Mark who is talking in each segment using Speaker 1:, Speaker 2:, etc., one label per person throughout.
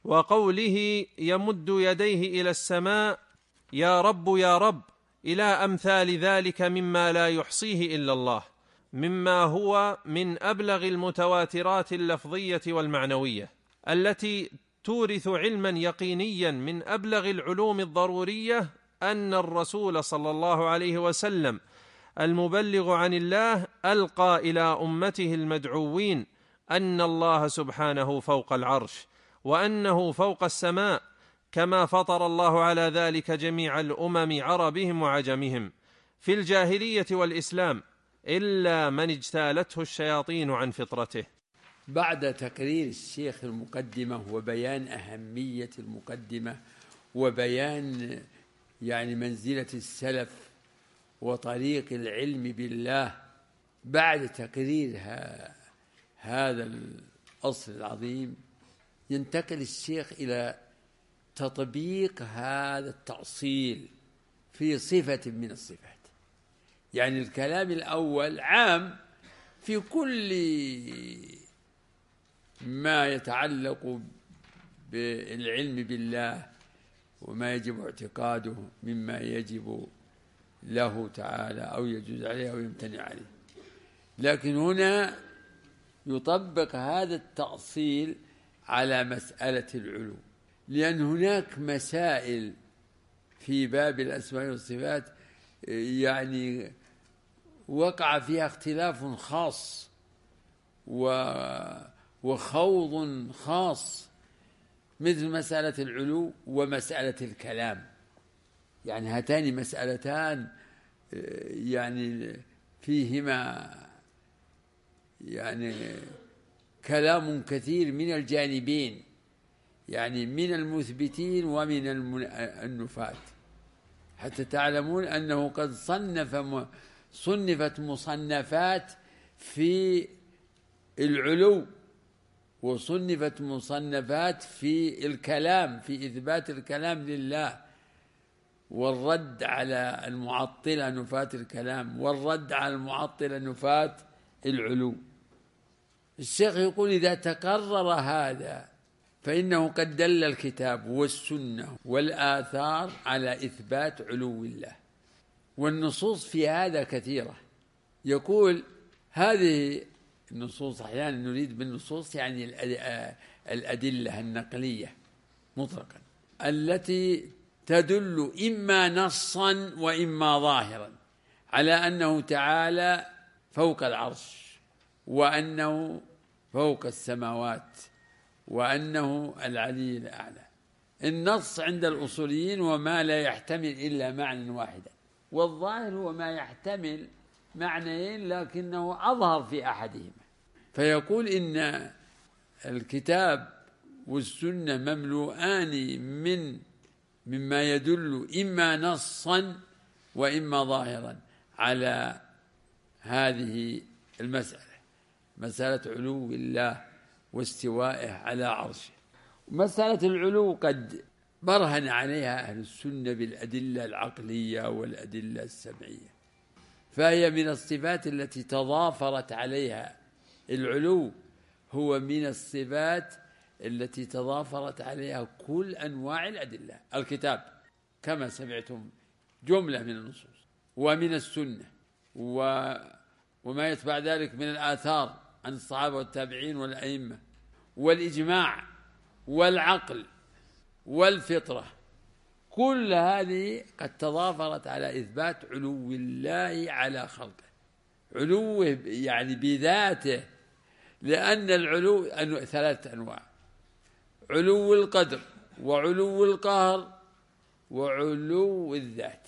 Speaker 1: وقوله يمد يديه إلى السماء يا رب يا رب، إلى أمثال ذلك مما لا يحصيه إلا الله، مما هو من أبلغ المتواترات اللفظية والمعنوية التي تورث علما يقينيا من أبلغ العلوم الضرورية أن الرسول صلى الله عليه وسلم المبلغ عن الله ألقى إلى أمته المدعوين أن الله سبحانه فوق العرش، وأنه فوق السماء، كما فطر الله على ذلك جميع الأمم عربهم وعجمهم في الجاهلية والإسلام، إلا من اجتالته الشياطين عن فطرته.
Speaker 2: بعد تقرير الشيخ المقدمة وبيان أهمية المقدمة وبيان منزلة السلف وطريق العلم بالله، بعد تقرير هذا الأصل العظيم ينتقل الشيخ إلى تطبيق هذا التأصيل في صفة من الصفات. الكلام الأول عام في كل ما يتعلق بالعلم بالله وما يجب اعتقاده مما يجب له تعالى أو يجوز عليه أو يمتنع عليه، لكن هنا يطبق هذا التأصيل على مسألة العلو، لأن هناك مسائل في باب الأسماء والصفات وقع فيها اختلاف خاص وخوض خاص، مثل مسألة العلو ومسألة الكلام. هاتان مسألتان فيهما كلام كثير من الجانبين، من المثبتين ومن النفاة، حتى تعلمون أنه قد صنفت مصنفات في العلو وصنفت مصنفات في الكلام، في إثبات الكلام لله والرد على المعطلة نفاة الكلام والرد على المعطلة نفاة العلو. الشيخ يقول إذا تقرر هذا فإنه قد دل الكتاب والسنة والآثار على إثبات علو الله، والنصوص في هذا كثيرة. يقول هذه النصوص، أحيانا نريد بالنصوص الأدلة النقلية مطلقا التي تدل إما نصا وإما ظاهرا على أنه تعالى فوق العرش وأنه فوق السماوات وأنه العلي الأعلى. النص عند الأصوليين وما لا يحتمل إلا معنى واحدا، والظاهر هو ما يحتمل معنيين لكنه أظهر في أحدهما. فيقول إن الكتاب والسنة مملوءان مما يدل إما نصا وإما ظاهرا على هذه المسألة، مسألة علو الله واستوائه على عرشه. مسألة العلو قد برهن عليها أهل السنة بالأدلة العقلية والأدلة السمعية، فهي من الصفات التي تضافرت عليها العلو، هو من الصفات التي تضافرت عليها كل أنواع الأدلة، الكتاب كما سمعتم جملة من النصوص ومن السنة وما يتبع ذلك من الآثار عن الصحابة والتابعين والأئمة والإجماع والعقل والفطرة، كل هذه قد تضافرت على إثبات علو الله على خلقه، علوه بذاته، لأن العلو ثلاثة أنواع: علو القدر وعلو القهر وعلو الذات.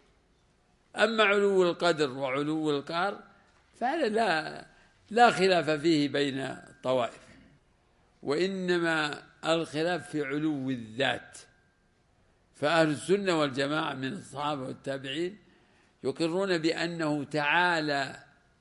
Speaker 2: أما علو القدر وعلو القهر فهذا لا خلاف فيه بين الطوائف، وإنما الخلاف في علو الذات. فأهل السنة والجماعة من الصحابة والتابعين يقرون بأنه تعالى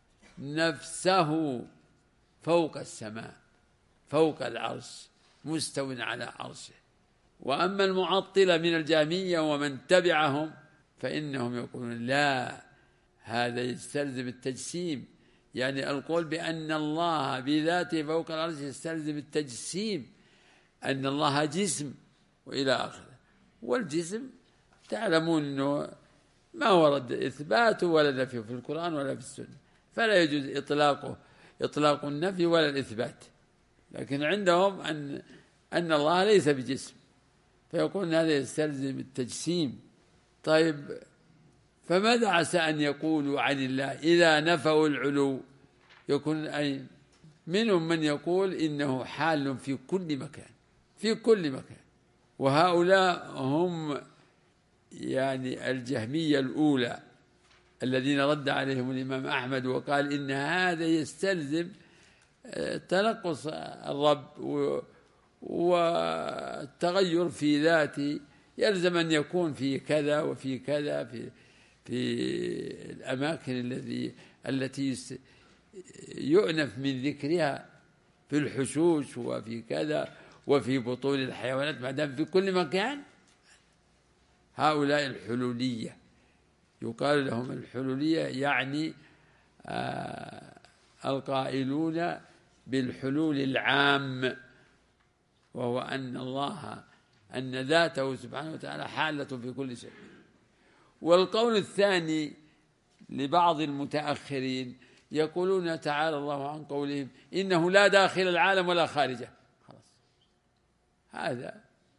Speaker 2: نفسه فوق السماء فوق العرش مستو على عرشه. وأما المعطلة من الجهمية ومن تبعهم فإنهم يقولون لا، هذا يستلزم التجسيم، القول بأن الله بذاته فوق العرش يستلزم التجسيم، أن الله جسم وإلى آخره. والجسم تعلمون أنه ما ورد إثباته ولا نفيه في القرآن ولا في السنة، فلا يجوز إطلاق النفي ولا الإثبات. لكن عندهم أن الله ليس بجسم، فيقول هذا يستلزم التجسيم. طيب، فماذا عسى أن يقولوا عن الله إذا نفوا العلو؟ يكون أين؟ منهم من يقول إنه حال في كل مكان، في كل مكان. وهؤلاء هم يعني الجهمية الأولى الذين رد عليهم الإمام أحمد وقال إن هذا يستلزم تنقص الرب والتغير في ذاته، يلزم أن يكون في كذا وفي كذا في الأماكن التي يؤنف من ذكرها، في الحشوش وفي كذا وفي بطون الحيوانات، ما دام في كل مكان. هؤلاء الحلولية يقال لهم الحلولية، يعني القائلون بالحلول العام، وهو أن ذاته سبحانه وتعالى حالة في كل شيء. والقول الثاني لبعض المتأخرين يقولون تعالى الله عن قولهم إنه لا داخل العالم ولا خارجه. خلاص، هذا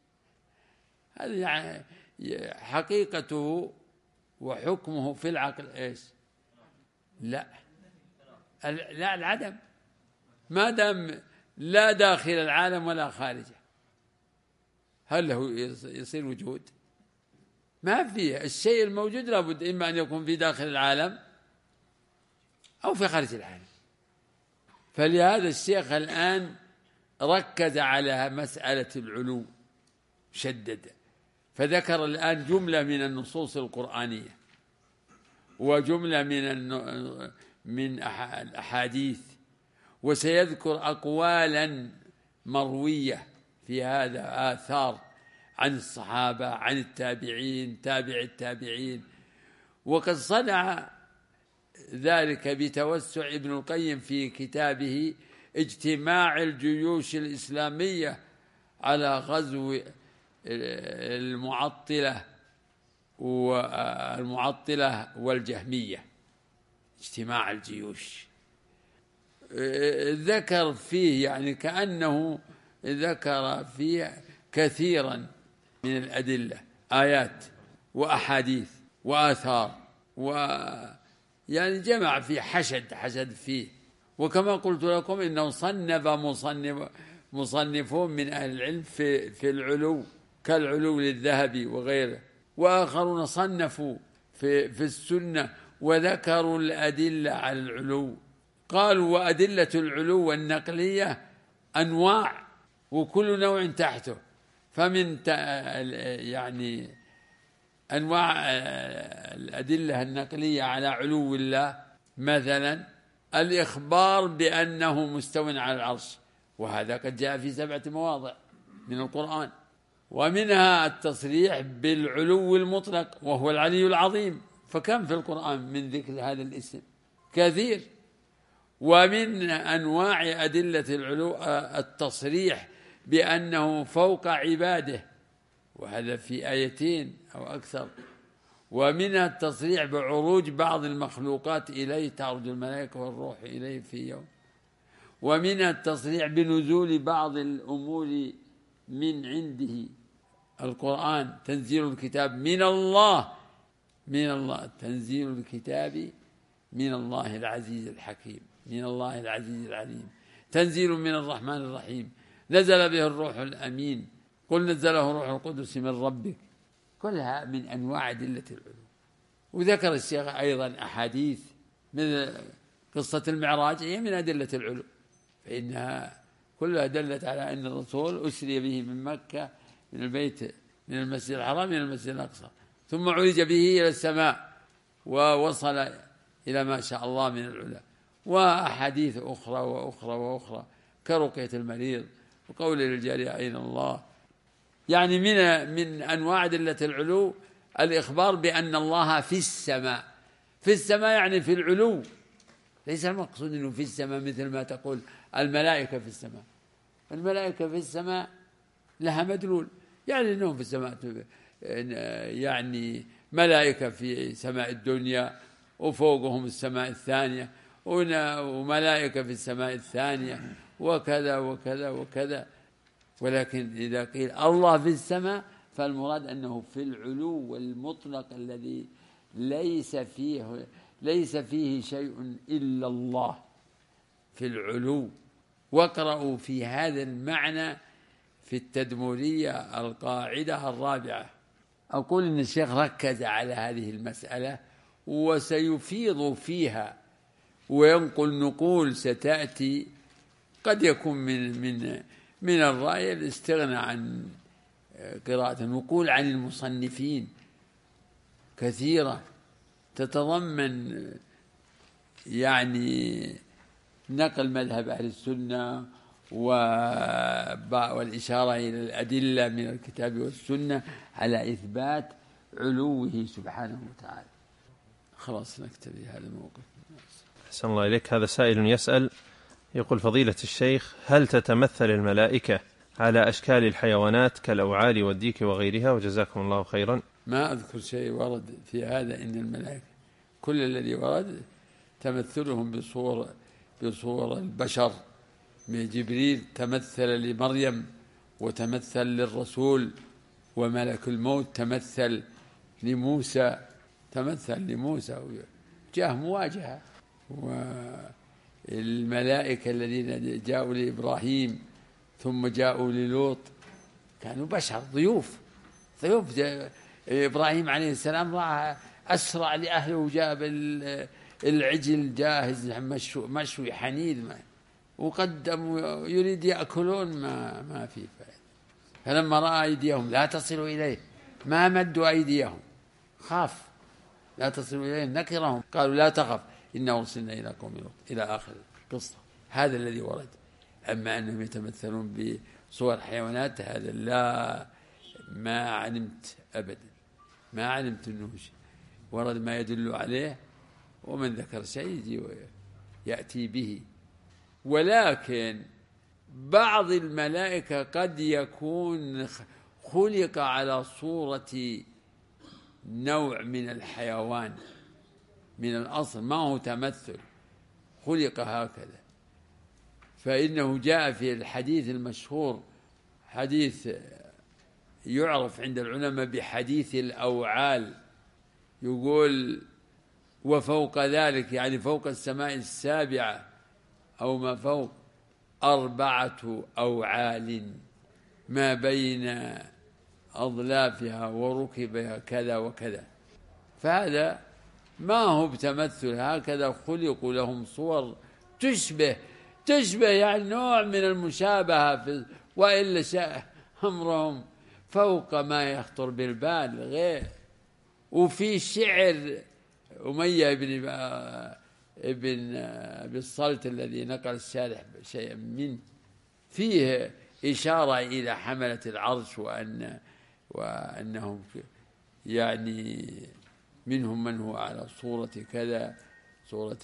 Speaker 2: يعني حقيقته وحكمه في العقل إيش؟ لا العدم، ما دام لا داخل العالم ولا خارجه، هل له يصير وجود؟ ما فيه. الشيء الموجود لابد إما أن يكون في داخل العالم أو في خارج العالم. فلهذا الشيخ الآن ركز على مسألة العلو، شدد، فذكر الآن جملة من النصوص القرآنية وجملة من الأحاديث، وسيذكر أقوالا مروية في هذا، آثار عن الصحابة، عن التابعين، تابع التابعين. وقد صنع ذلك بتوسع ابن القيم في كتابه اجتماع الجيوش الإسلامية على غزو المعطلة والجهمية. اجتماع الجيوش ذكر فيه، يعني كأنه ذكر فيه كثيرا من الأدلة، آيات وأحاديث وآثار، يعني جمع فيه، حشد فيه. وكما قلت لكم إنه صنف مصنفون من أهل العلم في العلو، كالعلو للذهبي وغيره، وآخرون صنفوا في السنة وذكروا الأدلة على العلو. قالوا وأدلة العلو النقلية أنواع، وكل نوع تحته. فمن يعني أنواع الأدلة النقلية على علو الله مثلا الإخبار بأنه مستو على العرش، وهذا قد جاء في 7 مواضع من القرآن. ومنها التصريح بالعلو المطلق وهو العلي العظيم، فكم في القرآن من ذكر هذا الاسم؟ كثير. ومن أنواع أدلة العلو التصريح بأنه فوق عباده، وهذا في 2 أو أكثر. ومنها التصريح بعروج بعض المخلوقات إليه، تعرج الملائكة والروح إليه في يوم. ومنها التصريح بنزول بعض الأمور من عنده، القرآن تنزيل الكتاب من الله، تنزيل الكتاب من الله العزيز الحكيم، من الله العزيز العليم، تنزيل من الرحمن الرحيم، نزل به الروح الأمين، قل نزله روح القدس من ربك. كلها من أنواع أدلة العلو. وذكر الشيخ أيضا أحاديث من قصة المعراج، هي من أدلة العلو، فإنها كلها دلت على أن الرسول أسري به من مكة، من البيت، من المسجد الحرام إلى المسجد الأقصى، ثم عرج به إلى السماء ووصل إلى ما شاء الله من العلا. وأحاديث أخرى وأخرى وأخرى كرقية المريض وقول للجارية أين الله. يعني من أنواع أدلة العلو الإخبار بأن الله في السماء. في السماء يعني في العلو، ليس المقصود أنه في السماء مثل ما تقول الملائكة في السماء. الملائكة في السماء لها مدلول، يعني أنهم في السماء، يعني ملائكة في سماء الدنيا وفوقهم السماء الثانية، وملائكة في السماء الثانية، وكذا وكذا وكذا. ولكن إذا قيل الله في السماء فالمراد أنه في العلو المطلق الذي ليس فيه شيء إلا الله، في العلو. واقرأوا في هذا المعنى في التدمرية القاعدة الرابعة. أقول إن الشيخ ركز على هذه المسألة وسيفيض فيها وينقل نقول ستأتي، قد يكون من الرأي الاستغنى عن قراءة نقول عن المصنفين كثيرة تتضمن يعني نقل مذهب أهل السنة والإشارة إلى الأدلة من الكتاب والسنة على إثبات علوه سبحانه وتعالى. خلاص نكتفي هذا الموقف.
Speaker 1: أحسن الله إليك. هذا سائل يسأل يقول: فضيلة الشيخ، هل تتمثل الملائكة على أشكال الحيوانات كالأوعال والديك وغيرها؟ وجزاكم الله خيرا.
Speaker 2: ما أذكر شيء ورد في هذا، إن الملائكة كل الذي ورد تمثلهم بصور البشر. من جبريل تمثل لمريم وتمثل للرسول، وملك الموت تمثل لموسى جاء مواجهة. والملائكة الذين جاءوا لإبراهيم ثم جاءوا للوط كانوا بشر ضيوف. إبراهيم عليه السلام رأى أسرع لأهله وجاب العجل جاهز مشوي حنيذ، وقدم يريد يأكلون ما في فائدة. فلما رأى أيديهم لا تصل إليه ما مدوا أيديهم، خاف لا تصل إليه، نكرهم، قالوا لا تخف إنا أرسلنا إلى قوم لوط، إلى آخر القصة. هذا الذي ورد. أما أنهم يتمثلون بصور حيوانات هذا لا، ما علمت أبدا، ما علمت أنه ورد ما يدل عليه، ومن ذكر شيء يأتي به. ولكن بعض الملائكة قد يكون خلق على صورة نوع من الحيوان من الأصل، ما هو تمثل، خلق هكذا. فإنه جاء في الحديث المشهور، حديث يعرف عند العلماء بحديث الأوعال، يقول: وفوق ذلك، يعني فوق السماء السابعة أو ما فوق، 4 أوعال ما بين أضلافها وركبها كذا وكذا. فهذا ما هو بتمثل، هكذا خلقوا لهم صور تشبه يعني نوع من المشابهة، وإلا شاء أمرهم فوق ما يخطر بالبال غير. وفي شعر أمية ابن أبي الصلت الذي نقل الشارح شيئا منه فيه إشارة إلى حملة العرش، وأنهم يعني منهم من هو على صورة كذا، صورة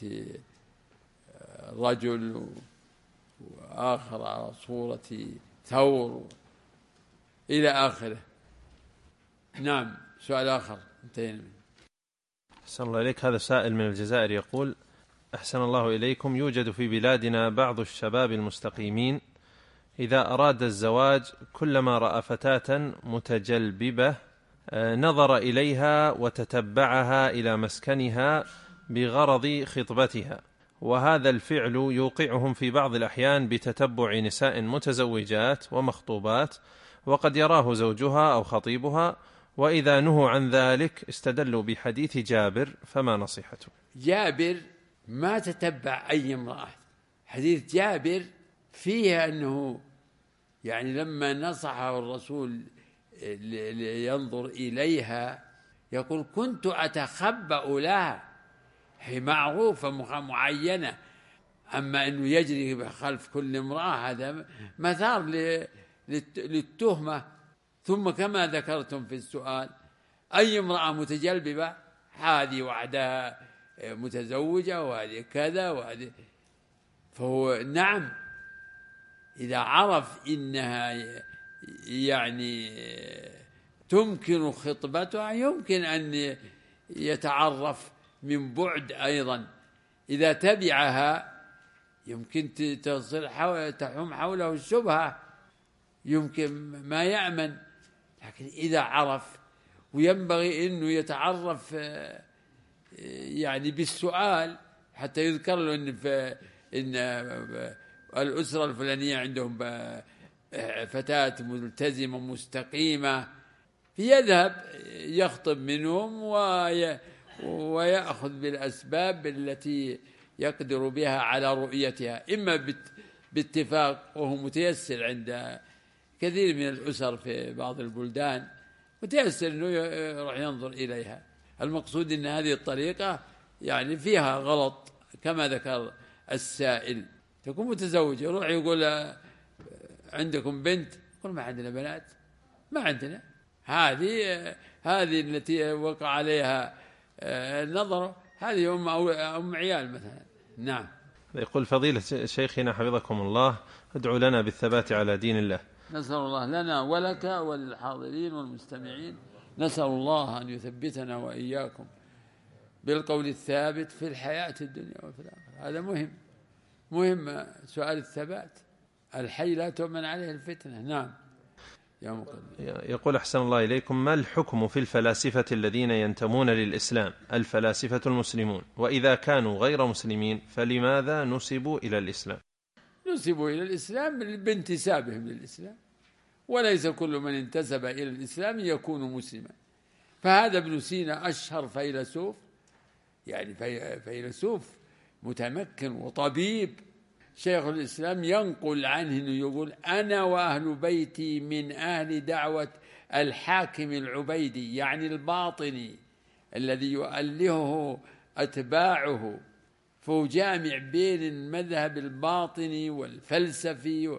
Speaker 2: رجل، وآخر على صورة ثور، إلى آخره. نعم. سؤال آخر انتهينا منه.
Speaker 1: أحسن الله إليك. هذا سائل من الجزائر يقول: أحسن الله إليكم، يوجد في بلادنا بعض الشباب المستقيمين إذا أراد الزواج كلما رأى فتاة متجلببة نظر إليها وتتبعها إلى مسكنها بغرض خطبتها، وهذا الفعل يوقعهم في بعض الأحيان بتتبع نساء متزوجات ومخطوبات، وقد يراه زوجها أو خطيبها، وإذا نهوا عن ذلك استدلوا بحديث جابر، فما نصيحته؟
Speaker 2: جابر ما تتبع أي امرأة. حديث جابر فيه أنه يعني لما نصحه الرسول لينظر إليها يقول: كنت أتخبأ لها، هي معروفة معينة. أما أنه يجري خلف كل امرأة هذا مثار للتهمة. ثم كما ذكرتم في السؤال، أي امرأة متجلببة، هذه وحدها متزوجة وهذه كذا وهذه، فهو نعم إذا عرف إنها يعني تمكن خطبتها، يمكن أن يتعرف من بعد أيضا. إذا تبعها يمكن تحوم حوله الشبهة، يمكن ما يأمن. لكن إذا عرف، وينبغي أنه يتعرف يعني بالسؤال، حتى يذكر له إن الأسرة الفلانية عندهم فتاة ملتزمة مستقيمة، فيذهب يخطب منهم ويأخذ بالأسباب التي يقدر بها على رؤيتها، إما باتفاق، وهو متيسر عند كثير من الأسر في بعض البلدان، متيسر أنه يروح ينظر إليها. المقصود أن هذه الطريقة يعني فيها غلط كما ذكر السائل. تكون متزوج، يروح يقول عندكم بنت؟ يقول ما عندنا بنات، ما عندنا. هذه التي وقع عليها النظر، هذه أم عيال مثلا. نعم.
Speaker 1: يقول فضيلة شيخنا حفظكم الله، ادعو لنا بالثبات على دين الله.
Speaker 2: نسأل الله لنا ولك وللحاضرين والمستمعين، نسأل الله أن يثبتنا وإياكم بالقول الثابت في الحياة الدنيا وفي الآخرة. هذا مهم سؤال الثبات. الحي لا تؤمن عليه الفتنة. نعم.
Speaker 1: يقول أحسن الله إليكم، ما الحكم في الفلاسفة الذين ينتمون للإسلام، الفلاسفة المسلمون، وإذا كانوا غير مسلمين فلماذا نسبوا إلى الإسلام؟
Speaker 2: نسبوا إلى الإسلام بانتسابهم للإسلام، وليس كل من انتسب إلى الإسلام يكون مسلما. فهذا ابن سينا أشهر فيلسوف، يعني فيلسوف متمكن وطبيب. شيخ الإسلام ينقل عنه أنه يقول: أنا وأهل بيتي من أهل دعوة الحاكم العبيدي، يعني الباطني الذي يؤلهه أتباعه، فهو جامع بين المذهب الباطني والفلسفي،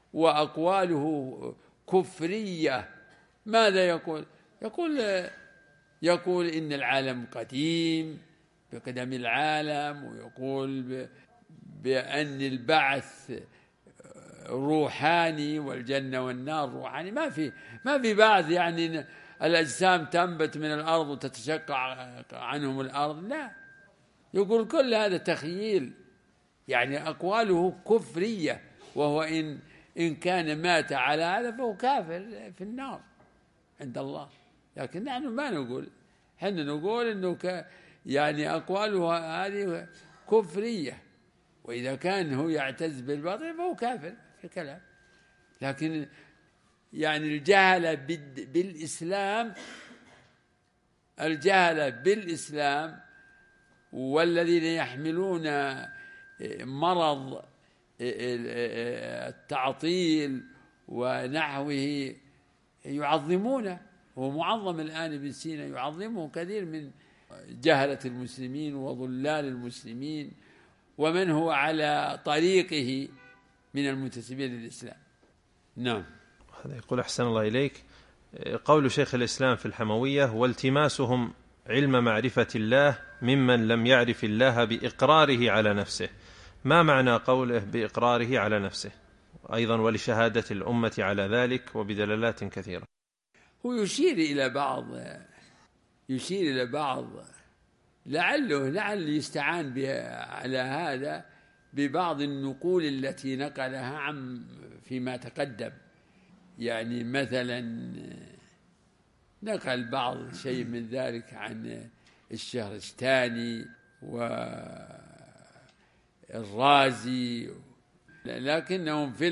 Speaker 2: وأقواله كفرية. ماذا يقول؟ يقول إن العالم قديم بقدم العالم، ويقول بأن البعث روحاني والجنة والنار روحاني. ما في بعث، يعني الأجسام تنبت من الأرض وتتشقق عنهم الأرض، لا. يقول كل هذا تخييل، يعني أقواله كفرية، وهو إن كان مات على هذا فهو كافر في النار عند الله. لكن نحن ما نقول، حنا نقول إنه يعني أقواله هذه كفرية، وإذا كان هو يعتز بالباطل فهو كافر في كلام. لكن يعني الجهل بالإسلام والذين يحملون مرض التعطيل ونحوه يعظمونه. هو معظم الآن ابن سينا، يعظمه كثير من جهلة المسلمين وضلال المسلمين ومن هو على طريقه من المنتسبين للإسلام. نعم.
Speaker 1: هذا يقول أحسن الله إليك، قول شيخ الإسلام في الحموية: والتماسهم علم معرفة الله ممن لم يعرف الله بإقراره على نفسه. ما معنى قوله بإقراره على نفسه؟ أيضا ولشهادة الأمة على ذلك وبدلالات كثيرة.
Speaker 2: هو يشير إلى بعض لعله يستعان بها على هذا ببعض النقول التي نقلها عن فيما تقدم. يعني مثلا نقل بعض شيء من ذلك عن الشهرستاني والرازي، لكنهم في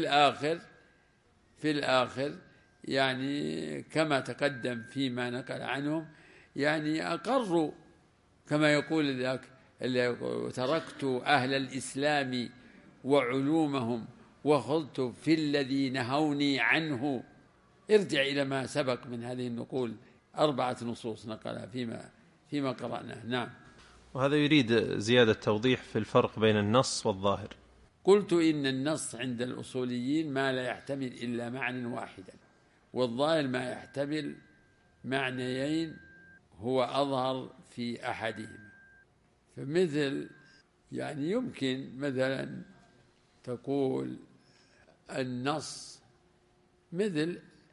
Speaker 2: الآخر يعني كما تقدم فيما نقل عنهم، يعني أقروا كما يقول ذاك: تركت أهل الإسلام وعلومهم وخضت في الذي نهوني عنه. ارجع إلى ما سبق من هذه النقول، 4 نصوص نقلها فيما قرأناه. نعم.
Speaker 1: وهذا يريد زيادة توضيح في الفرق بين النص والظاهر.
Speaker 2: قلت إن النص عند الأصوليين ما لا يحتمل إلا معنى واحدا، والظاهر ما يحتمل معنيين هو أظهر في أحدهما. فمثل يعني يمكن مثلا تقول النص مثل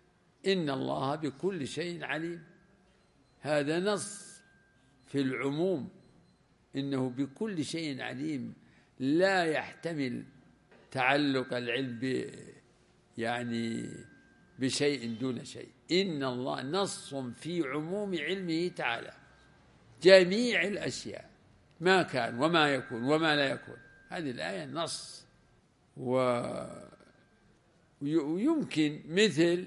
Speaker 2: إن الله بكل شيء عليم. هذا نص في العموم، إنه بكل شيء عليم، لا يحتمل تعلق العلم يعني بشيء دون شيء. إن الله نص في عموم علمه تعالى جميع الأشياء، ما كان وما يكون وما لا يكون. هذه الآية نص. ويمكن مثل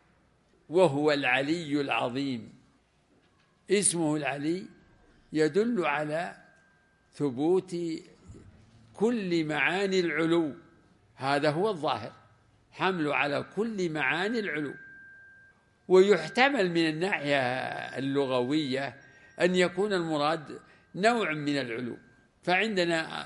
Speaker 2: وهو العلي العظيم، اسمه العلي يدل على ثبوت كل معاني العلو، هذا هو الظاهر، حمله على كل معاني العلو. ويحتمل من الناحية اللغوية أن يكون المراد نوع من العلو، فعندنا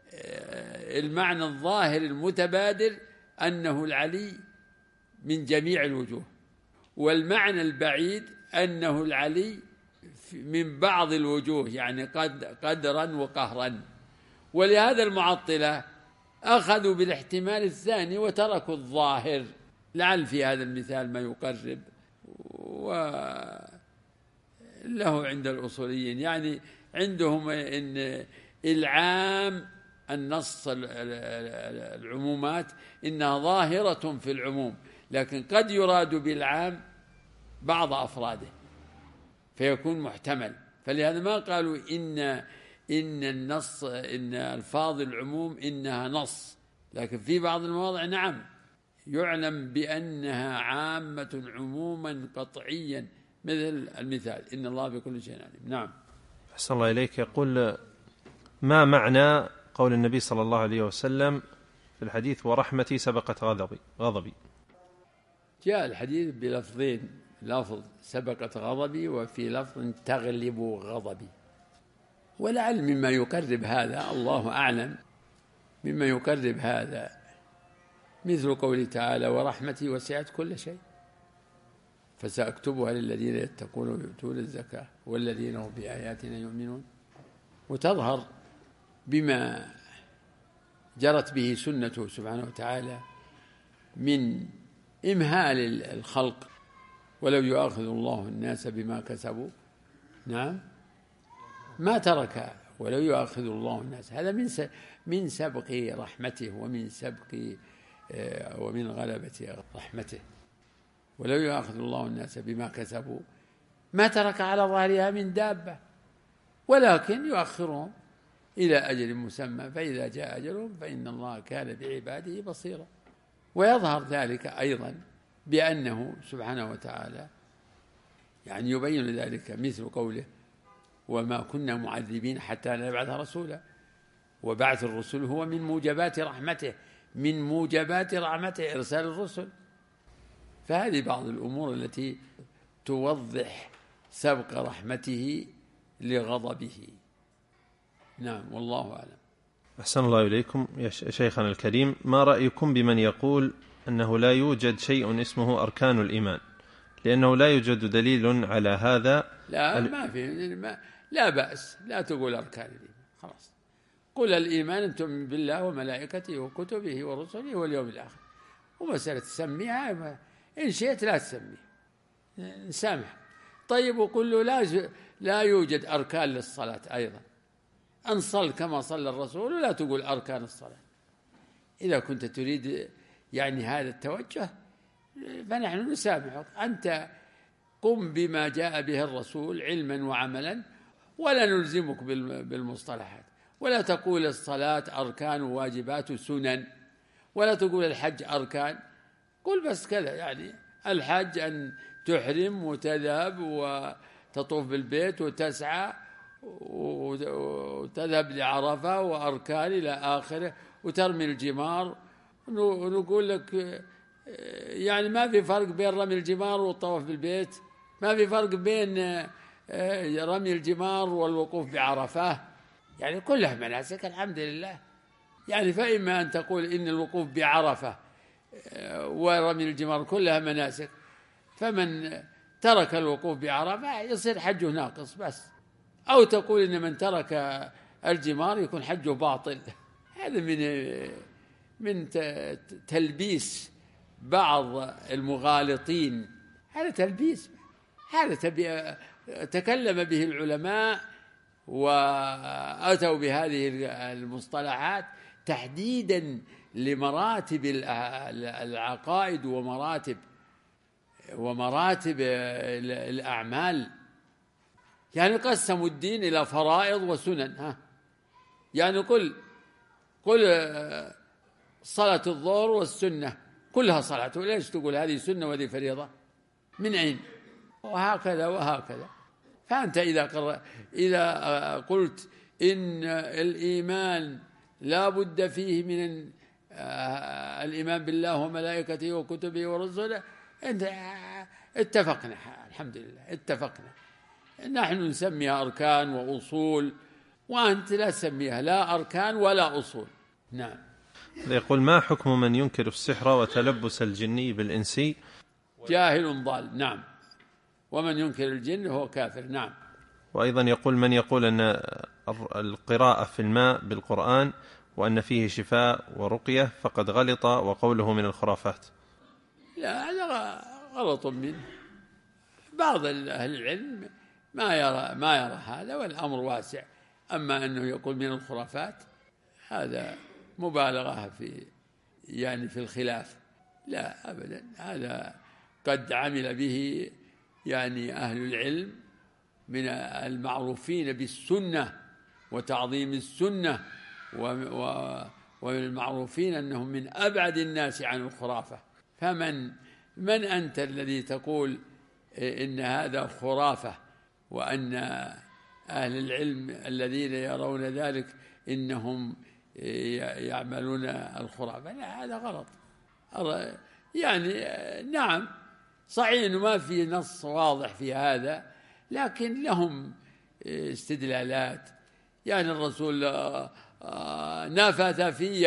Speaker 2: المعنى الظاهر المتبادر أنه العلي من جميع الوجوه، والمعنى البعيد أنه العلي من بعض الوجوه، يعني قدرا وقهرا. ولهذا المعطلة أخذوا بالاحتمال الثاني وتركوا الظاهر. لعل في هذا المثال ما يقرب وله عند الأصوليين، يعني عندهم إن العام النص العمومات إنها ظاهرة في العموم، لكن قد يراد بالعام بعض أفراده فيكون محتمل. فلهذا ما قالوا إن النص إن ألفاظ العموم إنها نص، لكن في بعض المواضع نعم يعلم بأنها عامة عموما قطعيا، مثل المثال إن الله بكل شيء عليم. نعم.
Speaker 1: أحسن الله إليك. يقول: ما معنى قول النبي صلى الله عليه وسلم في الحديث: ورحمتي سبقت غضبي؟
Speaker 2: جاء الحديث بلفظين، لفظ سبقت غضبي وفي لفظ تغلب غضبي، ولعل مما يقرب هذا، الله أعلم، مما يقرب هذا مثل قوله تعالى: ورحمتي وسعت كل شيء فسأكتبها للذين يتقون ويؤتون الزكاة والذين هم بآياتنا يؤمنون. وتظهر بما جرت به سنته سبحانه وتعالى من إمهال الخلق، ولو يؤاخذ الله الناس بما كسبوا، نعم، ما ترك، ولو يؤاخذ الله الناس، هذا من سبق رحمته ومن سبق ومن غلبة رحمته. ولو يؤاخذ الله الناس بما كسبوا ما ترك على ظهرها من دابة، ولكن يؤخرهم إلى أجل مسمى، فإذا جاء أجلهم فإن الله كان بعباده بصيرا. ويظهر ذلك أيضا بأنه سبحانه وتعالى يعني يبين ذلك مثل قوله: وما كنا معذبين حتى نبعث رسولا. وبعث الرسل هو من موجبات رحمته، من موجبات رحمته إرسال الرسل. فهذه بعض الأمور التي توضح سبق رحمته لغضبه. نعم، والله أعلم.
Speaker 1: أحسن الله إليكم يا شيخنا الكريم. ما رأيكم بمن يقول أنه لا يوجد شيء اسمه أركان الإيمان، لأنه لا يوجد دليل على هذا؟
Speaker 2: لا بأس، لا تقول أركان الإيمان، خلاص، قل الإيمان أن تؤمن بالله وملائكته وكتبه ورسله واليوم الآخر. ومسألة تسميها إن شئت لا تسميها، نسامح. طيب، وقل له لا يوجد أركان للصلاة أيضا، أن صل كما صلى الرسول، ولا تقول أركان الصلاة. إذا كنت تريد يعني هذا التوجه فنحن نسامحك، أنت قم بما جاء به الرسول علما وعملا، ولا نلزمك بالمصطلحات. ولا تقول الصلاة أركان وواجبات وسنن، ولا تقول الحج أركان، قل بس كذا، يعني الحج أن تحرم وتذهب وتطوف بالبيت وتسعى وتذهب لعرفة وأركان إلى آخره وترمي الجمار. ونقول لك يعني ما في فرق بين رمي الجمار والطواف بالبيت، ما في فرق بين رمي الجمار والوقوف بعرفة، يعني كلها مناسك الحمد لله. يعني فإما أن تقول إن الوقوف بعرفة ورمي الجمار كلها مناسك، فمن ترك الوقوف بعرفة يصير حجه ناقص بس، أو تقول إن من ترك الجمار يكون حجه باطل. هذا من تلبيس بعض المغالطين هذا تلبيس، هذا تكلم به العلماء وأتوا بهذه المصطلحات تحديدا لمراتب العقائد ومراتب الأعمال. يعني قسموا الدين إلى فرائض وسنن. يعني قل صلاة الظهر والسنة كلها صلاة، ليش تقول هذه سنة وهذه فريضة؟ من أين؟ وهكذا. فأنت إذا قلت إن الإيمان لا بد فيه من الإيمان بالله وملائكته وكتبه ورسله، أنت اتفقنا، الحمد لله اتفقنا. نحن نسميها أركان وأصول، وأنت لا تسميها لا أركان ولا أصول. نعم.
Speaker 1: يقول: ما حكم من ينكر السحر وتلبس الجني بالإنسي؟
Speaker 2: جاهل ضال. نعم. ومن ينكر الجن هو كافر. نعم.
Speaker 1: وأيضا يقول: من يقول أن القراءة في الماء بالقرآن وأن فيه شفاء ورقية فقد غلط وقوله من الخرافات.
Speaker 2: لا، هذا غلط منه. بعض أهل العلم ما يرى هذا، والأمر واسع. أما أنه يقول من الخرافات هذا مبالغة في الخلاف. لا أبدا، هذا قد عمل به يعني أهل العلم من المعروفين بالسنة وتعظيم السنة، ومن المعروفين أنهم من أبعد الناس عن الخرافة. من أنت الذي تقول إن هذا خرافة، وأن أهل العلم الذين يرون ذلك إنهم يعملون الخرافة؟ لا، هذا غلط. يعني نعم صحيح إنه ما في نص واضح في هذا، لكن لهم استدلالات. يعني الرسول نفث في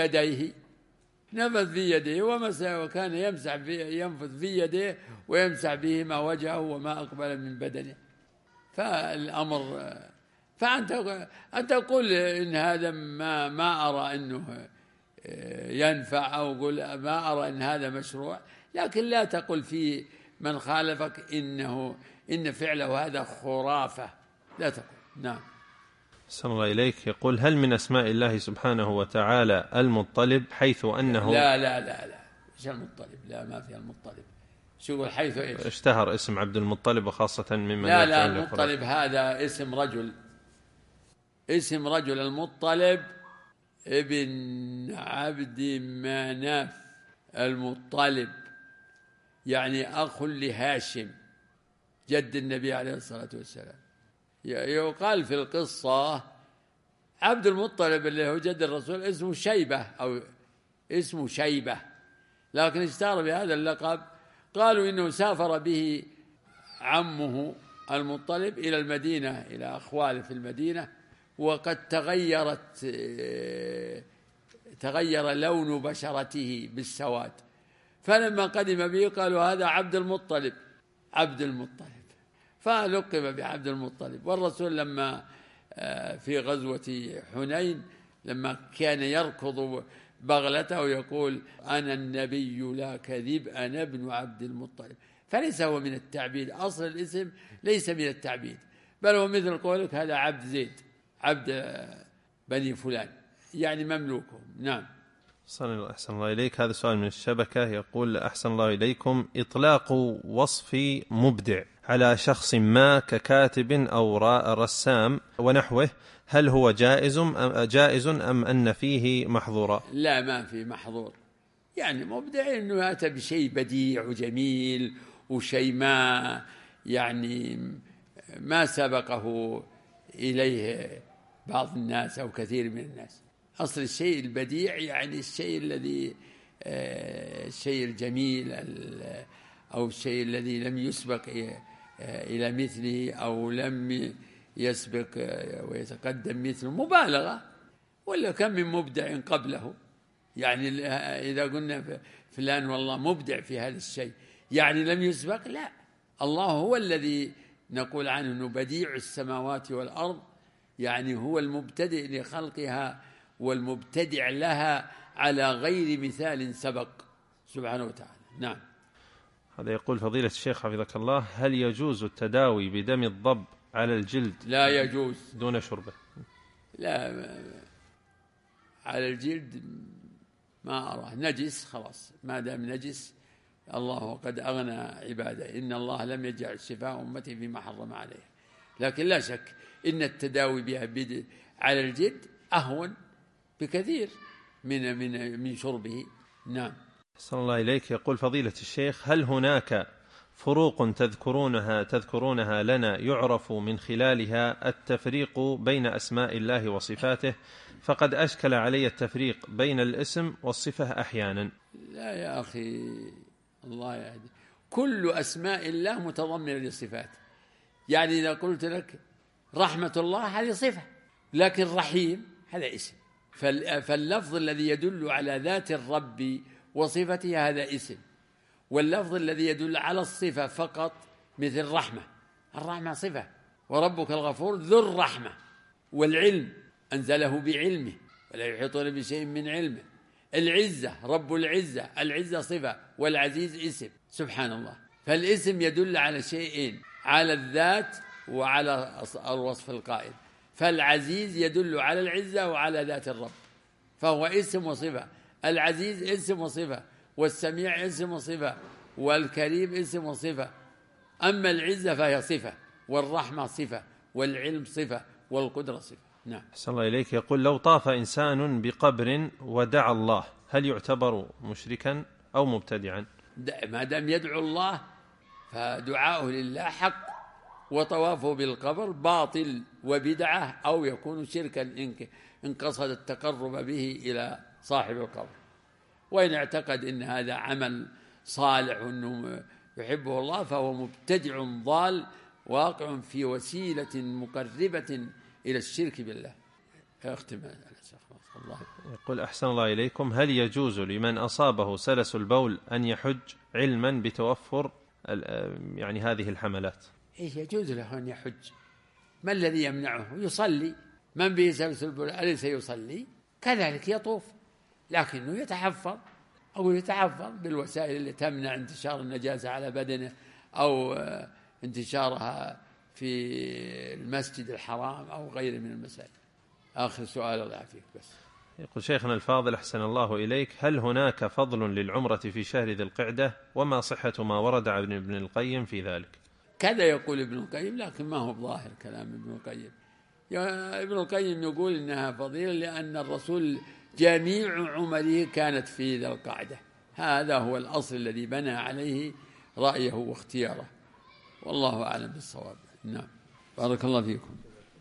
Speaker 2: يديه وكان ينفث في يديه ويمسح بهما وجهه وما أقبل من بدنه. فالأمر أنت قل إن هذا ما أرى أنه ينفع، أو قل ما أرى أن هذا مشروع، لكن لا تقل في من خالفك إن فعله هذا خرافة، لا تقل. نعم.
Speaker 1: أحسن الله إليك. يقول: هل من أسماء الله سبحانه وتعالى المطلب، حيث أنه
Speaker 2: لا إيش المطلب؟ لا، ما فيها المطلب. شو يقول حيث إيش؟
Speaker 1: اشتهر اسم عبد المطلب، وخاصة ممن
Speaker 2: لا المطلب هذا اسم رجل المطلب ابن عبد مناف المطلب، يعني أخ لهاشم جد النبي عليه الصلاة والسلام. يقال في القصة عبد المطلب اللي هو جد الرسول اسمه شيبة، لكن اشتهر بهذا اللقب. قالوا إنه سافر به عمه المطلب إلى المدينة، إلى أخواله في المدينة، وقد تغير لون بشرته بالسواد، فلما قدم به قالوا هذا عبد المطلب، فلقب بعبد المطلب. والرسول لما في غزوة حنين لما كان يركض بغلته ويقول أنا النبي لا كذب أنا ابن عبد المطلب، فليس هو من التعبيد. أصل الاسم ليس من التعبيد، بل هو مثل قولك هذا عبد زيد، عبد بني فلان، يعني مملوكهم. نعم.
Speaker 1: أحسن الله إليك. هذا سؤال من الشبكة. يقول: أحسن الله إليكم، إطلاق وصف مبدع على شخص ما ككاتب أو رسام ونحوه، هل هو جائز أم أن فيه محظورا؟
Speaker 2: لا، ما فيه محظور. يعني مبدع إنه أتى بشيء بديع وجميل وشيء ما سبقه إليه بعض الناس أو كثير من الناس. أصل الشيء البديع يعني الشيء الذي الشيء الجميل، أو الشيء الذي لم يسبق إلى مثله أو لم يسبق ويتقدم مثله، مبالغة. ولا كم من مبدع قبله. يعني إذا قلنا فلان والله مبدع في هذا الشيء يعني لم يسبق، لا، الله هو الذي نقول عنه أنه بديع السماوات والأرض، يعني هو المبتدئ لخلقها والمبتدع لها على غير مثال سبق سبحانه وتعالى. نعم.
Speaker 1: هذا يقول فضيلة الشيخ حفظك الله: هل يجوز التداوي بدم الضب على الجلد؟
Speaker 2: لا يجوز
Speaker 1: دون شربه.
Speaker 2: لا، على الجلد ما أراه، نجس خلاص، ما دام نجس الله قد أغنى عباده، إن الله لم يجعل شفاء أمتي فيما حرم عليه. لكن لا شك إن التداوي بها على الجلد أهون بكثير من شربه. نعم.
Speaker 1: صلى الله إليك. يقول فضيلة الشيخ: هل هناك فروق تذكرونها لنا يعرف من خلالها التفريق بين أسماء الله وصفاته؟ فقد أشكل علي التفريق بين الاسم والصفة أحيانا.
Speaker 2: لا يا أخي، الله يهدي، كل أسماء الله متضمنة للصفات. يعني إذا قلت لك رحمة الله هذه صفة، لكن رحيم هذا اسم. فاللفظ الذي يدل على ذات الرب وصفته هذا اسم، واللفظ الذي يدل على الصفة فقط مثل رحمة، الرحمة صفة، وربك الغفور ذو الرحمة، والعلم أنزله بعلمه ولا يحيطون بشيء من علمه. العزة رب العزة، العزة صفة، والعزيز اسم، سبحان الله. فالاسم يدل على شيئين، على الذات وعلى الوصف القائل. فالعزيز يدل على العزة وعلى ذات الرب، فهو اسم وصفة. العزيز اسم وصفة، والسميع اسم وصفة، والكريم اسم وصفة. أما العزة فهي صفة، والرحمة صفة، والعلم صفة، والقدرة صفة. نعم.
Speaker 1: صلى الله إليك. يقول: لو طاف إنسان بقبر ودعا الله هل يعتبر مشركا أو مبتدعا؟
Speaker 2: ما دام يدعو الله فدعاؤه لله حق، وطوافه بالقبر باطل وبدعة، أو يكون شركا إن قصد التقرب به إلى صاحب القبر. وإن اعتقد إن هذا عمل صالح وأنه يحبه الله فهو مبتدع ضال واقع في وسيلة مقربة إلى الشرك بالله. اختم الله.
Speaker 1: يقول: أحسن الله إليكم، هل يجوز لمن أصابه سلس البول أن يحج علما بتوفر يعني هذه الحملات؟
Speaker 2: يجوز له أن يحج. ما الذي يمنعه؟ يصلي. من به سلس البول أليس يصلي؟ كذلك يطوف، لكنه يتحفظ، أو يتحفظ بالوسائل اللي تمنع انتشار النجاسة على بدنه، أو انتشارها في المسجد الحرام أو غيره من المساجد. آخر سؤال الله يعافيك بس.
Speaker 1: يقول شيخنا الفاضل أحسن الله إليك: هل هناك فضل للعمرة في شهر ذي القعدة؟ وما صحة ما ورد عن ابن القيم في ذلك؟
Speaker 2: كذا يقول ابن القيم، لكن ما هو ظاهر كلام ابن القيم. ابن القيم يقول إنها فضيلة لأن الرسول جميع عمره كانت في ذي القعدة. هذا هو الأصل الذي بنى عليه رأيه واختياره، والله أعلم بالصواب. نعم. بارك الله فيكم.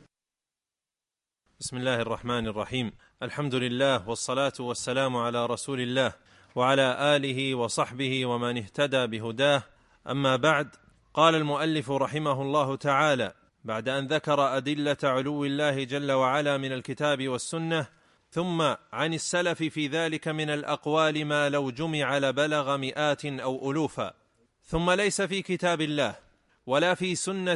Speaker 1: بسم الله الرحمن الرحيم. الحمد لله، والصلاة والسلام على رسول الله وعلى آله وصحبه ومن اهتدى بهداه. أما بعد، قال المؤلف رحمه الله تعالى بعد أن ذكر أدلة علو الله جل وعلا من الكتاب والسنة، ثم عن السلف في ذلك من الأقوال ما لو جمع لبلغ مئات أو ألوفا، ثم ليس في كتاب الله ولا في سنة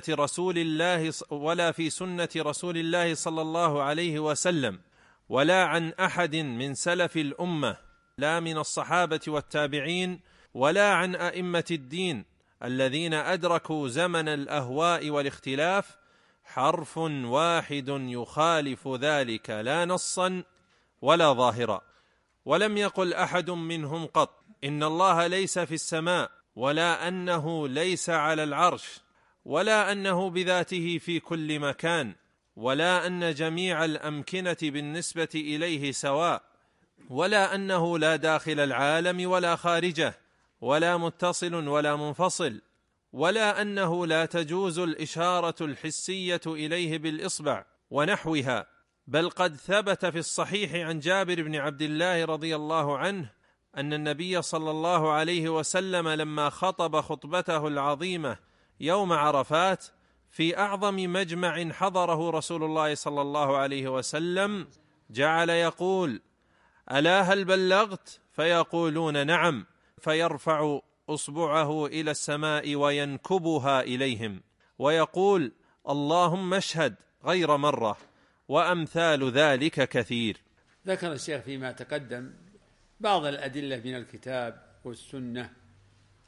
Speaker 1: رسول الله صلى الله عليه وسلم ولا عن أحد من سلف الأمة، لا من الصحابة والتابعين ولا عن أئمة الدين الذين أدركوا زمن الأهواء والاختلاف، حرف واحد يخالف ذلك لا نصا ولا ظاهرا. ولم يقل أحد منهم قط إن الله ليس في السماء، ولا أنه ليس على العرش، ولا أنه بذاته في كل مكان، ولا أن جميع الأمكنة بالنسبة إليه سواء، ولا أنه لا داخل العالم ولا خارجه، ولا متصل ولا منفصل، ولا أنه لا تجوز الإشارة الحسية إليه بالإصبع ونحوها. بل قد ثبت في الصحيح عن جابر بن عبد الله رضي الله عنه أن النبي صلى الله عليه وسلم لما خطب خطبته العظيمة يوم عرفات في أعظم مجمع حضره رسول الله صلى الله عليه وسلم جعل يقول: ألا هل بلغت؟ فيقولون نعم، فيرفع أصبعه إلى السماء وينكبها إليهم ويقول: اللهم اشهد، غير مرة، وأمثال ذلك كثير.
Speaker 2: ذكر الشيخ فيما تقدم بعض الأدلة من الكتاب والسنة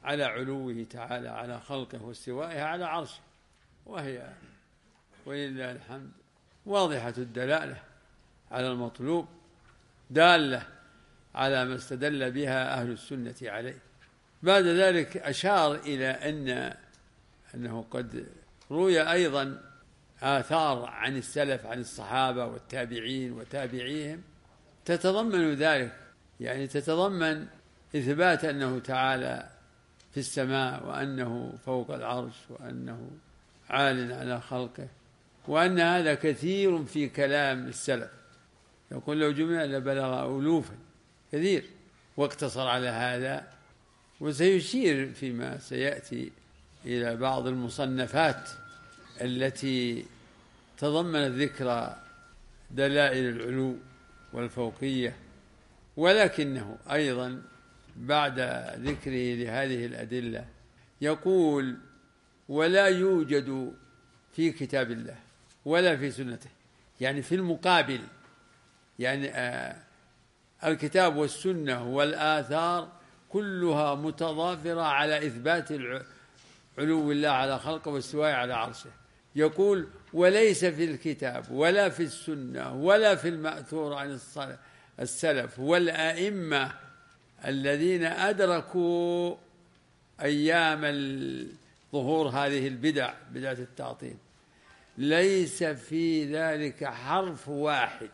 Speaker 2: على علوه تعالى على خلقه واستوائه على عرشه، وهي ولله الحمد واضحة الدلالة على المطلوب، دالة على ما استدل بها أهل السنة عليه. بعد ذلك أشار إلى أنه قد روي أيضا آثار عن السلف عن الصحابة والتابعين وتابعيهم تتضمن ذلك، يعني تتضمن إثبات أنه تعالى في السماء، وأنه فوق العرش، وأنه عال على خلقه، وأن هذا كثير في كلام السلف، يقول لو جمع لبلغ ألوفا كثير، واقتصر على هذا. وسيشير فيما سيأتي إلى بعض المصنفات التي تضمنت ذكر دلائل العلو والفوقية، ولكنه أيضا بعد ذكره لهذه الأدلة يقول ولا يوجد في كتاب الله ولا في سنته، يعني في المقابل، يعني الكتاب والسنة والآثار كلها متضافرة على إثبات علو الله على خلقه واستوائه على عرشه. يقول وليس في الكتاب ولا في السنة ولا في المأثور عن السلف والأئمة الذين أدركوا أيام ظهور هذه البدع، بدعة التعطيل، ليس في ذلك حرف واحد،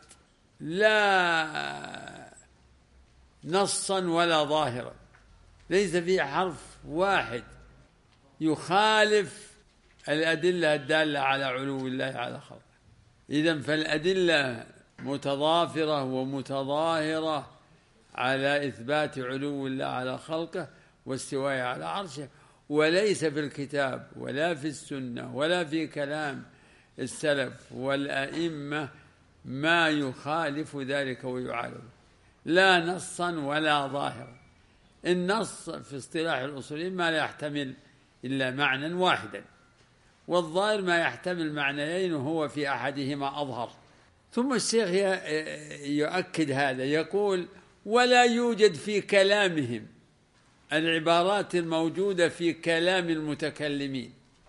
Speaker 2: لا نصا ولا ظاهرا، ليس فيه حرف واحد يخالف الأدلة الدالة على علو الله على خلقه. إذن فالأدلة متضافرة ومتظاهرة على إثبات علو الله على خلقه واستوائه على عرشه، وليس في الكتاب ولا في السنة ولا في كلام السلف والأئمة ما يخالف ذلك ويعارضه، لا نصا ولا ظاهرا. النص في اصطلاح الأصوليين ما لا يحتمل إلا معنى واحدا، والظاهر ما يحتمل معنيين وهو في أحدهما أظهر. ثم الشيخ يؤكد هذا، يقول ولا يوجد في كلامهم العبارات الموجودة في كلام المتكلمين،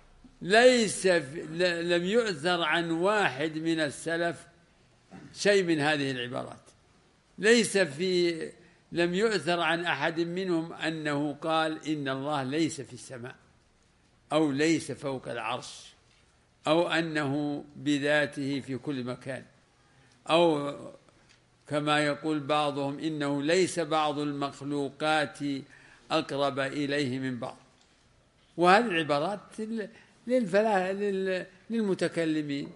Speaker 2: لم يؤثر عن واحد من السلف شيء من هذه العبارات، لم يؤثر عن أحد منهم أنه قال إن الله ليس في السماء، أو ليس فوق العرش، أو أنه بذاته في كل مكان، أو كما يقول بعضهم إنه ليس بعض المخلوقات أقرب إليه من بعض. وهذه العبارات للمتكلمين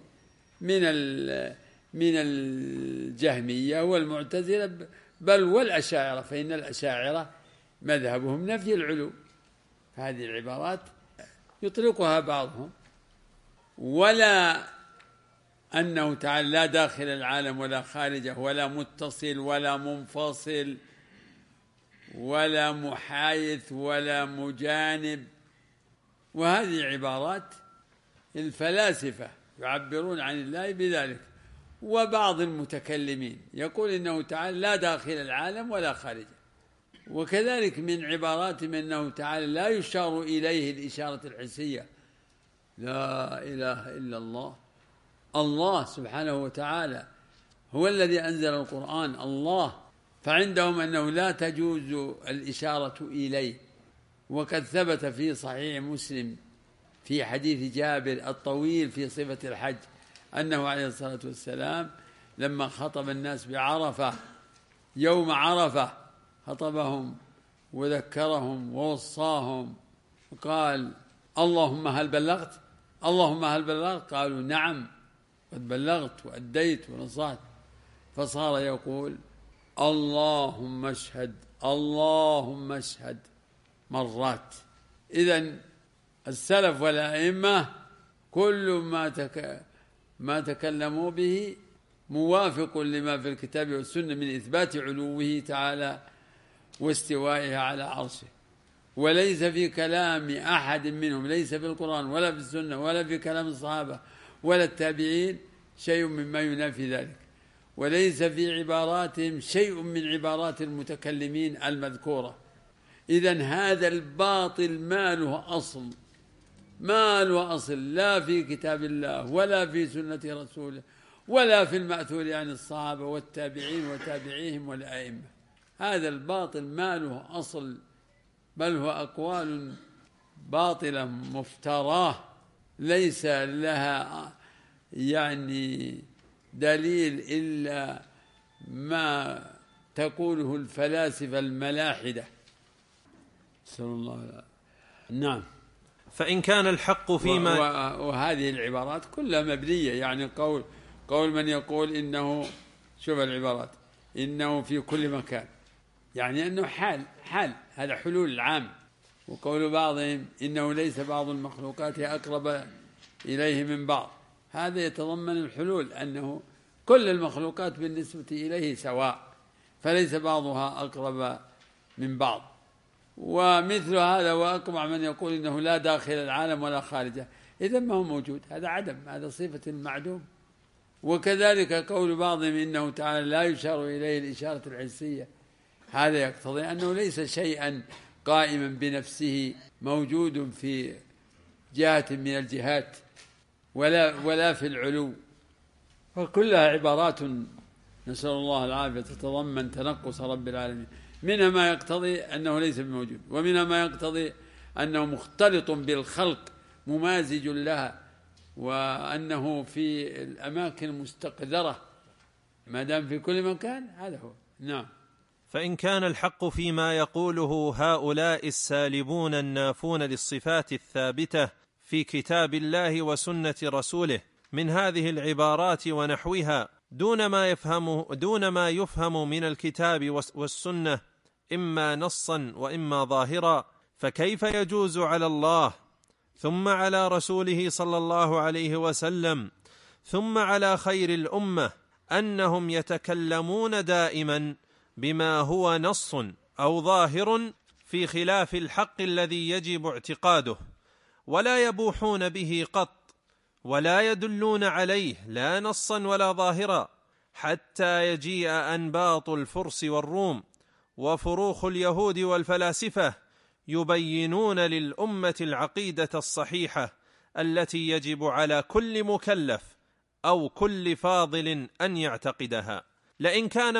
Speaker 2: من الجهمية والمعتزلة بل والأشاعرة، فإن الأشاعرة مذهبهم نفي العلو، هذه العبارات يطلقها بعضهم. ولا أنه تعالى لا داخل العالم ولا خارجه ولا متصل ولا منفصل ولا محايث ولا مجانب، وهذه عبارات الفلاسفة يعبرون عن الله بذلك. وبعض المتكلمين يقول إنه تعالى لا داخل العالم ولا خارجه. وكذلك من عباراتهم أنه تعالى لا يشار إليه الإشارة الحسية، لا إله إلا الله، الله سبحانه وتعالى هو الذي أنزل القرآن، الله، فعندهم أنه لا تجوز الإشارة إليه. وقد ثبت في صحيح مسلم في حديث جابر الطويل في صفة الحج أنه عليه الصلاة والسلام لما خطب الناس بعرفة يوم عرفة خطبهم وذكرهم ووصاهم وقال اللهم هل بلغت؟ اللهم هل بلغت؟ قالوا نعم قد بلغت وأديت ونصحت. فصار يقول اللهم اشهد اللهم اشهد مرات. إذن السلف والأئمة كل ما تكلموا به موافق لما في الكتاب والسنة من إثبات علوه تعالى واستوائه على عرشه، وليس في كلام أحد منهم، ليس في القرآن ولا في السنة ولا في كلام الصحابة ولا التابعين شيء مما ينافي ذلك، وليس في عباراتهم شيء من عبارات المتكلمين المذكورة. إذن هذا الباطل ما له أصل، ما له أصل لا في كتاب الله ولا في سنة رسوله ولا في المأثور عن الصحابة والتابعين وتابعيهم والأئمة. هذا الباطل ما له أصل، بل هو أقوال باطلة مفتراه ليس لها يعني دليل إلا ما تقوله الفلاسفة الملاحدة. نسأل الله. نعم.
Speaker 1: فإن كان الحق فيما
Speaker 2: وهذه العبارات كلها مبنية، يعني قول من يقول إنه، شوف العبارات، إنه في كل مكان، يعني أنه حال هذا حلول العام. وقول بعضهم إنه ليس بعض المخلوقات أقرب إليه من بعض، هذا يتضمن الحلول، أنه كل المخلوقات بالنسبة إليه سواء، فليس بعضها أقرب من بعض. ومثل هذا وأقمع من يقول إنه لا داخل العالم ولا خارجه، إذن ما هو موجود، هذا عدم، هذا صفة المعدوم. وكذلك قول بعضهم إنه تعالى لا يشار إليه الإشارة الحسية، هذا يقتضي أنه ليس شيئا قائما بنفسه موجود في جهة من الجهات ولا في العلو. وكلها عبارات نسأل الله العافية تتضمن تنقص رب العالمين، منها ما يقتضي أنه ليس بموجود، ومنها ما يقتضي أنه مختلط بالخلق ممازج لها، وأنه في الأماكن المستقذرة، ما دام في كل مكان هذا هو. نعم.
Speaker 1: فإن كان الحق فيما يقوله هؤلاء السالبون النافون للصفات الثابتة في كتاب الله وسنة رسوله من هذه العبارات ونحوها دون ما يفهم من الكتاب والسنة إما نصا وإما ظاهرا، فكيف يجوز على الله ثم على رسوله صلى الله عليه وسلم ثم على خير الأمة أنهم يتكلمون دائما بما هو نص أو ظاهر في خلاف الحق الذي يجب اعتقاده، ولا يبوحون به قط ولا يدلون عليه لا نصا ولا ظاهرا، حتى يجيء أنباط الفرس والروم وفروخ اليهود والفلاسفة يبينون للأمة العقيدة الصحيحة التي يجب على كل مكلف أو كل فاضل أن يعتقدها. لئن كان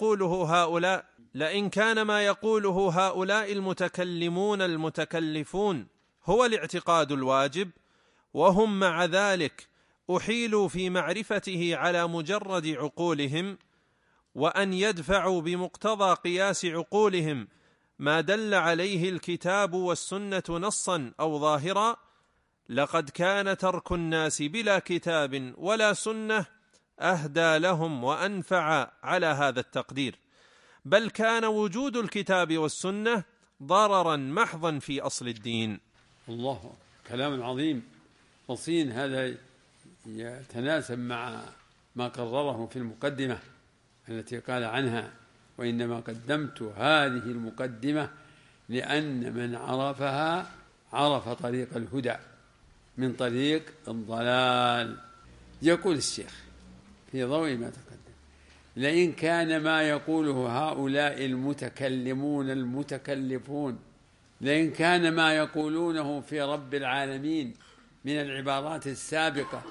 Speaker 1: ما يقوله هؤلاء المتكلمون المتكلفون هو الاعتقاد الواجب، وهم مع ذلك أحيلوا في معرفته على مجرد عقولهم، وأن يدفعوا بمقتضى قياس عقولهم ما دل عليه الكتاب والسنة نصا أو ظاهرا، لقد كان ترك الناس بلا كتاب ولا سنة أهدى لهم وأنفع على هذا التقدير، بل كان وجود الكتاب والسنة ضررا محضا في أصل الدين.
Speaker 2: الله، كلام عظيم فصين، هذا يتناسب مع ما قرره في المقدمة التي قال عنها: وإنما قدمت هذه المقدمة لأن من عرفها عرف طريق الهدى من طريق الضلال. يقول الشيخ في ضوء ما تقدم: لئن كان ما يقوله هؤلاء المتكلمون المتكلفون، لئن كان ما يقولونه في رب العالمين من العبارات السابقة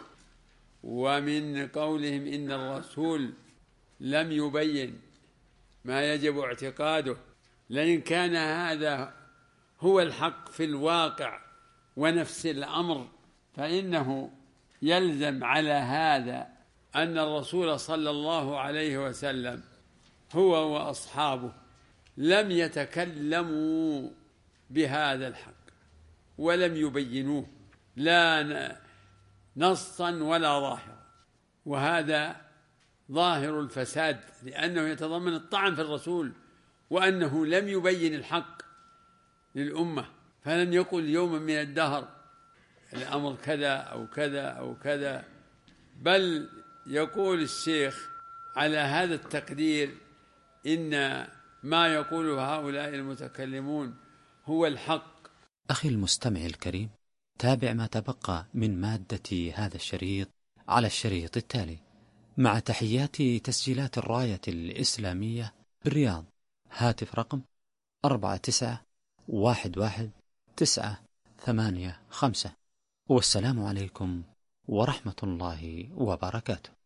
Speaker 2: ومن قولهم إن الرسول لم يبين ما يجب اعتقاده، لئن كان هذا هو الحق في الواقع ونفس الأمر، فإنه يلزم على هذا أن الرسول صلى الله عليه وسلم هو وأصحابه لم يتكلموا بهذا الحق ولم يبينوه لا نصا ولا ظاهرا، وهذا ظاهر الفساد، لأنه يتضمن الطعن في الرسول وأنه لم يبين الحق للأمة، فلم يقل يوما من الدهر الأمر كذا أو كذا أو كذا، بل يقول الشيخ على هذا التقدير إن ما يقوله هؤلاء المتكلمون هو الحق.
Speaker 3: أخي المستمع الكريم، تابع ما تبقى من مادة هذا الشريط على الشريط التالي، مع تحيات تسجيلات الراية الإسلامية بالرياض. هاتف رقم 49 11 985. والسلام عليكم ورحمة الله وبركاته.